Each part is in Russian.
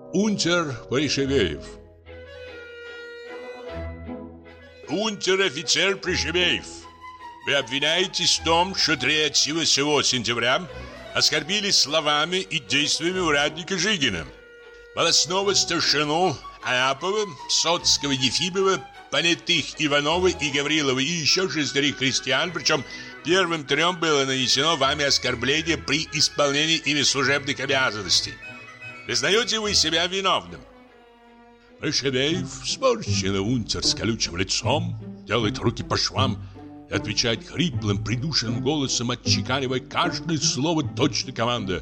Унтер-Пришибеев. Унтер-офицер Пришибеев, вы обвиняетесь в том, что 3 сего сентября оскорбили словами и действиями урядника Жигина, волостного старшину Аапова, Соцкого, Ефимова, понятых Иванова и Гаврилова и еще 6 крестьян, причем первым 3 было нанесено вами оскорбление при исполнении ими служебных обязанностей. Признаете вы себя виновным? Пришибеев, сморщенный унтер с колючим лицом, делает руки по швам и отвечает хриплым, придушенным голосом, отчеканивая каждое слово точно команда.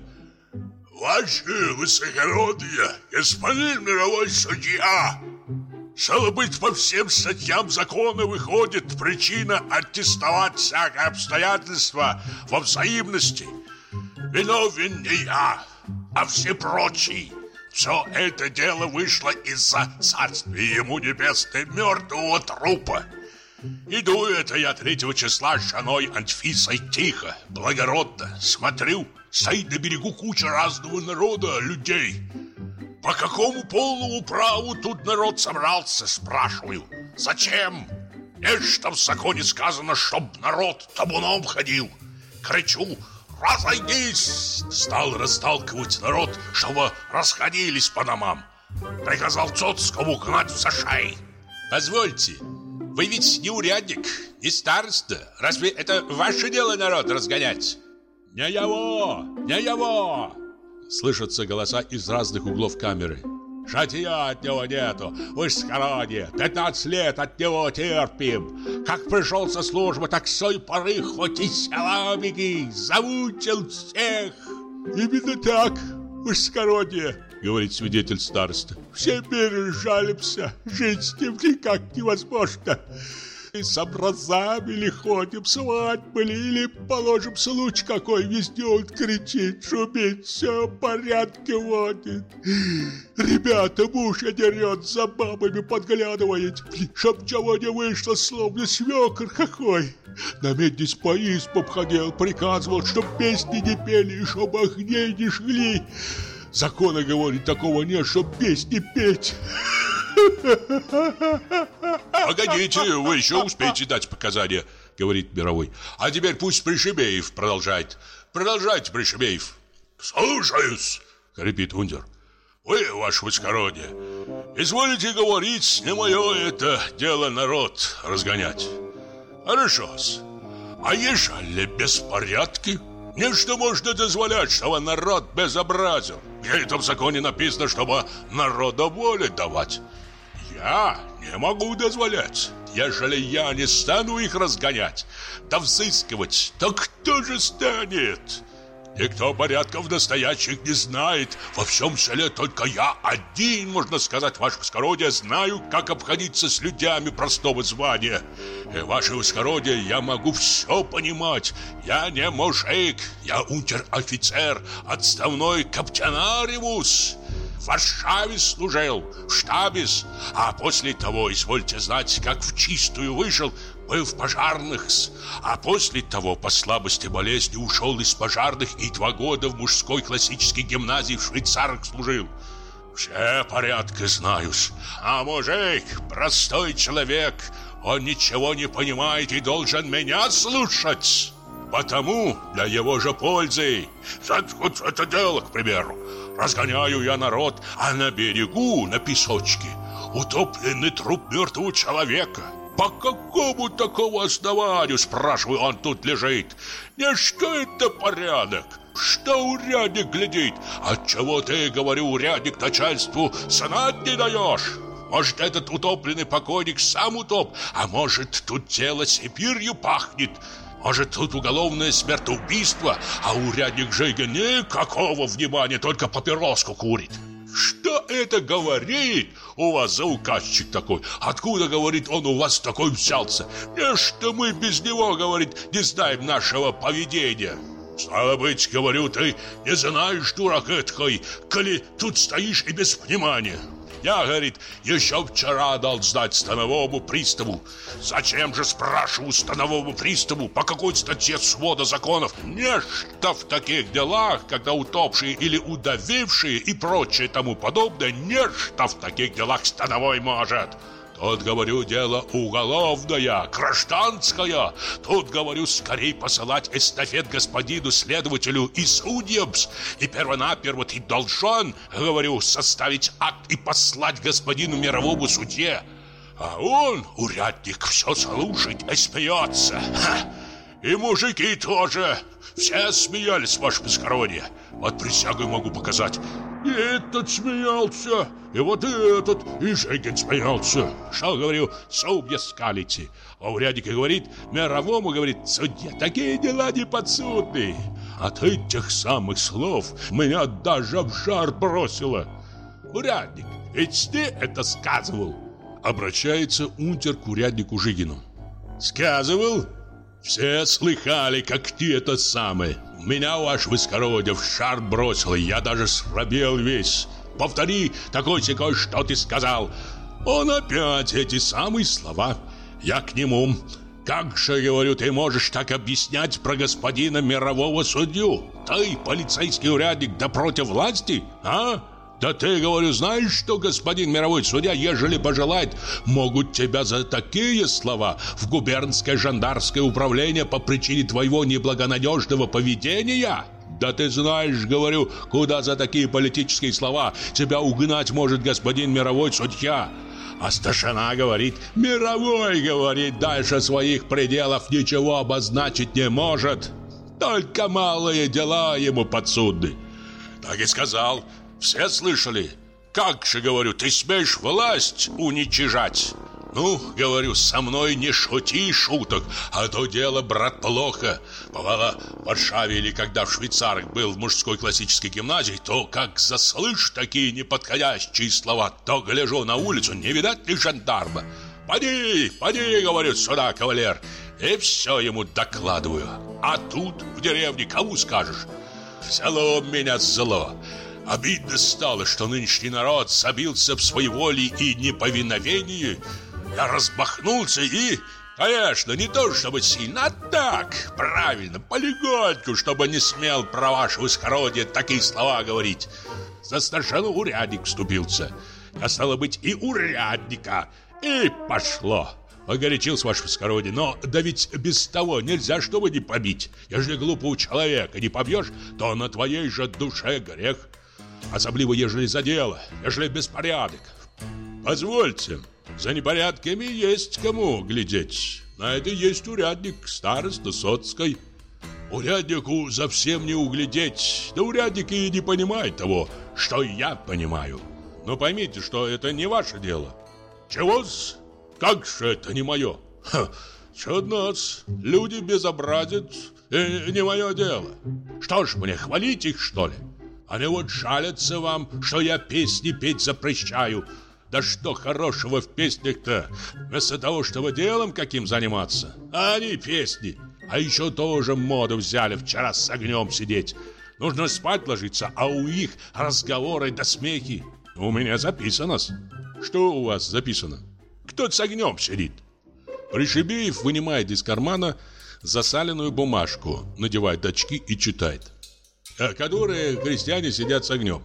Ваше высокородие, господин мировой судья, стало быть, по всем статьям закона выходит причина аттестовать всякое обстоятельство во взаимности. Виновен не я, а все прочие. Все это дело вышло из-за царствия ему небесное мертвого трупа. Иду это я 3 числа с женой Анфисой тихо, благородно, смотрю, стоит на берегу куча разного народа, людей. По какому полному праву тут народ собрался, спрашиваю. Зачем? Нечто в законе сказано, чтоб народ табуном ходил. Кричу: разойдись! Стал расталкивать народ, чтобы расходились по домам. Приказал Цоцкому гнать в зашей. Позвольте, вы ведь не урядник, не староста. Разве это ваше дело народ разгонять? Не его! Слышатся голоса из разных углов камеры. Житья от него нету, высокородие, 15 лет от него терпим. Как пришел со службы, так с той поры хоть и села беги, замучил всех. Именно так, высокородие, говорит свидетель староста. Все миры жалимся, жить с ним никак невозможно. И с образами ли ходим, свадьбы ли, или положим случай какой, везде он кричит, шумит, все в порядке водит. Ребята, муж дерет, за бабами подглядывает, чтоб чего не вышло, словно свекр какой. На меднись по избам ходил, приказывал, чтоб песни не пели и чтоб огней не жгли. Закона, говорит, такого нет, чтоб песни петь. Погодите, вы еще успеете дать показания, говорит Мировой. А теперь пусть Пришибеев продолжает. Продолжайте, Пришибеев. Слушаюсь, хрипит унтер. Вы, ваше высокородие, изволите говорить, не мое это дело народ разгонять. Хорошо-с. А ежели беспорядки? Нечто можно дозволять, чтобы народ безобразил. Где это в законе написано, чтобы народу волю давать? Я не могу дозволять. Ежели я не стану их разгонять, да взыскивать, то кто же станет? Никто порядков настоящих не знает. Во всем селе только я один, можно сказать, ваше высокородие, знаю, как обходиться с людьми простого звания. И, ваше высокородие, я могу все понимать. Я не мужик, я унтер-офицер, отставной каптенариус. В Варшаве служил, в штабе, а после того, извольте знать, как в чистую вышел, был в пожарных, а после того по слабости болезни ушел из пожарных и 2 года в мужской классической гимназии в Швейцарах служил. Все порядки знаю-с. А мужик, простой человек, он ничего не понимает и должен меня слушать. Потому для его же пользы, вот это дело, к примеру, разгоняю я народ, а на берегу, на песочке, утопленный труп мертвого человека. По какому такому основанию, спрашиваю, он тут лежит? Не что это порядок? Что урядник глядит? Отчего ты, говорю, урядник начальству знать не даешь? Может, этот утопленный покойник сам утоп, а может, тут тело Сибирью пахнет? Может, тут уголовное смертоубийство, а урядник Жигин никакого внимания, только папироску курит? Что это говорит у вас за указчик такой? Откуда, говорит, он у вас такой взялся? Не что мы без него, говорит, не знаем нашего поведения. Стало быть, говорю, ты не знаешь, дурак эткой, коли тут стоишь и без внимания. Я, говорит, еще вчера дал знать становому приставу. Зачем же, спрашиваю, становому приставу, по какой статье свода законов? Нечто в таких делах, когда утопшие или удавившие и прочее тому подобное, нечто в таких делах становой может. Тут, говорю, дело уголовное, гражданское. Тут, говорю, скорей посылать эстафет господину следователю и судьям. И первонаперво ты должен, говорю, составить акт и послать господину мировому судье. А он, урядник, все слушает и смеется. И мужики тоже. Все смеялись, ваше благородие. Вот присягу могу показать. И этот смеялся, и вот этот, и Жигин смеялся. Что, говорю, зубья скалите. А урядник говорит, мировому, говорит, судья, такие дела не подсудны. От этих самых слов меня даже в жар бросило. Урядник, ведь ты это сказывал? Обращается унтер к уряднику Жигину. Сказывал? Все слыхали, как ты это самое. Меня, ваше высокородие, в шар бросило, я даже срабел весь. Повтори такой-сякой, что ты сказал. Он опять эти самые слова. Я к нему. Как же, говорю, ты можешь так объяснять про господина мирового судью? Ты полицейский урядник, да против власти, а? Да ты, говорю, знаешь, что господин мировой судья, ежели пожелает, могут тебя за такие слова в губернское жандарское управление по причине твоего неблагонадежного поведения? Да ты знаешь, говорю, куда за такие политические слова тебя угнать может господин мировой судья? А старшина говорит, мировой, говорит, дальше своих пределов ничего обозначить не может. Только малые дела ему подсудны. Так и сказал. Все слышали? Как же, говорю, ты смеешь власть уничижать? Ну, говорю, со мной не шути шуток, а то дело, брат, плохо. Бывало, в Варшаве или когда в Швейцарах был в мужской классической гимназии, то как заслышь такие неподходящие слова, то гляжу на улицу, не видать ли жандарма. Поди, говорю, сюда, кавалер. И все ему докладываю. А тут, в деревне, кому скажешь? Взяло меня зло. Обидно стало, что нынешний народ забился в своеволии и неповиновении. Я разбахнулся и, конечно, не то чтобы сильно, а так, правильно, полегоньку, чтобы не смел про ваше высокородие такие слова говорить. За старшину урядник вступился. А стало быть и урядника. И пошло. Погорячился ваше высокородие, но да ведь без того нельзя, чтобы не побить. Ежели глупого человека не побьешь, то на твоей же душе грех. Особливо, ежели за дело, ежели беспорядок. Позвольте, за непорядками есть кому глядеть. На это есть урядник, староста Соцкой. Уряднику совсем не углядеть. Да урядник и не понимает того, что я понимаю. Но поймите, что это не ваше дело. Чего-с? Как же это не мое? Чудно-с. Люди безобразят, и не мое дело. Что ж мне, хвалить их, что ли? Они вот жалятся вам, что я песни петь запрещаю. Да что хорошего в песнях-то? Вместо того, чтобы делом каким заниматься. А они песни. А еще тоже моду взяли вчера с огнем сидеть. Нужно спать ложиться, а у них разговоры да смехи. У меня записано-с. Что у вас записано? Кто с огнем сидит? Пришибеев вынимает из кармана засаленную бумажку, надевает очки и читает. Которые крестьяне сидят с огнем.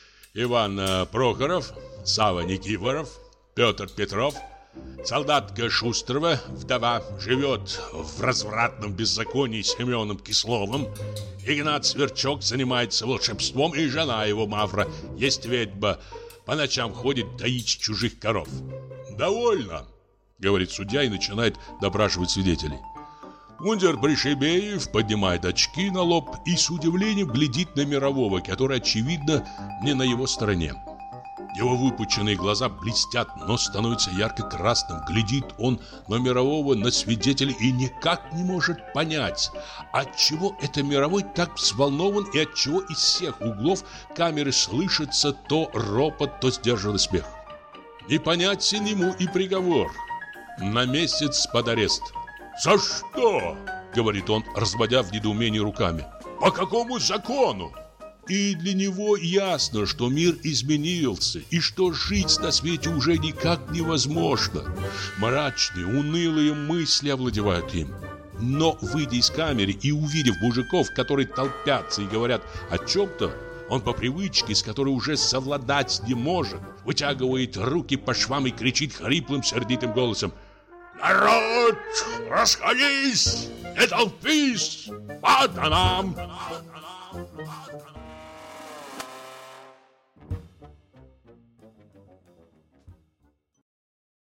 Иван Прохоров, Сава Никифоров, Петр Петров, солдатка Шустрова, вдова, живет в развратном беззаконии с Семеном Кисловым. Игнат Сверчок занимается волшебством, и жена его, Мавра, есть ведьма, по ночам ходит доить чужих коров. «Довольно», — говорит судья и начинает допрашивать свидетелей. Унтер Пришибеев поднимает очки на лоб и с удивлением глядит на мирового, который, очевидно, не на его стороне. Его выпученные глаза блестят, но становится ярко-красным. Глядит он на мирового, на свидетелей и никак не может понять, отчего это мировой так взволнован и отчего из всех углов камеры слышится то ропот, то сдержанный смех. Непонятен ему и приговор. На месяц под арест. «За что?» — говорит он, разводя в недоумении руками. «По какому закону?» И для него ясно, что мир изменился, и что жить на свете уже никак невозможно. Мрачные, унылые мысли овладевают им. Но, выйдя из камеры и увидев мужиков, которые толпятся и говорят о чем-то, он по привычке, с которой уже совладать не может, вытягивает руки по швам и кричит хриплым, сердитым голосом: «Народ, расходись! Не толпись! Вот нам!»